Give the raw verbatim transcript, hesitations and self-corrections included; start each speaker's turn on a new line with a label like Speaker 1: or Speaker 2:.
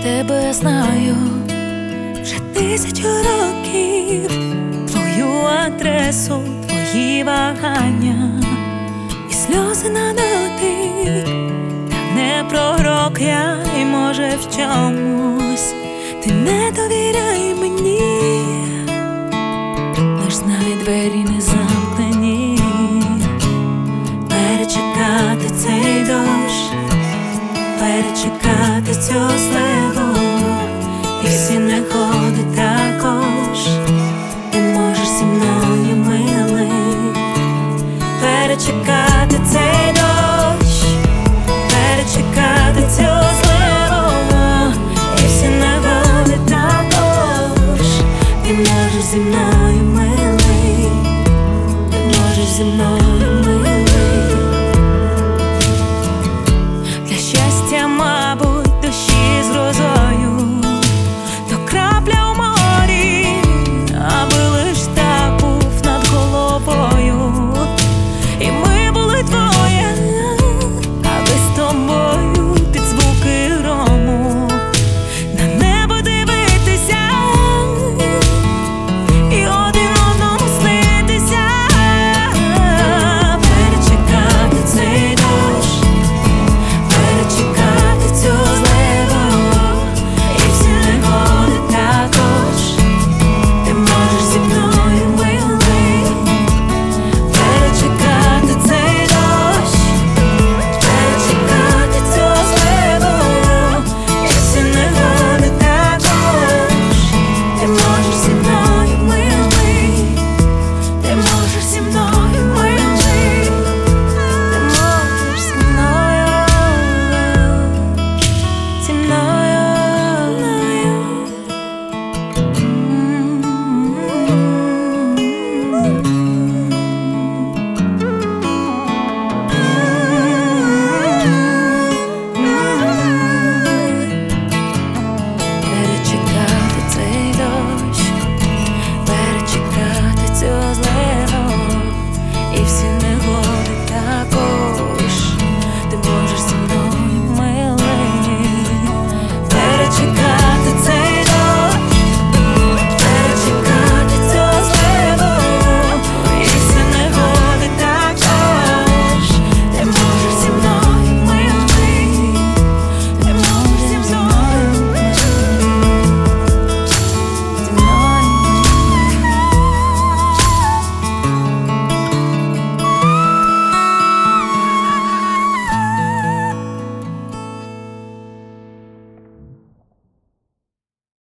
Speaker 1: Тебе я знаю вже тисячу років, твою адресу, твої вагання і сльози на дотик. Та не пророк я, і може в чомусь ти не довіряй мені, лиш знай, двері не замкнені. Перечекати цей дощ, перечекати цю зливу,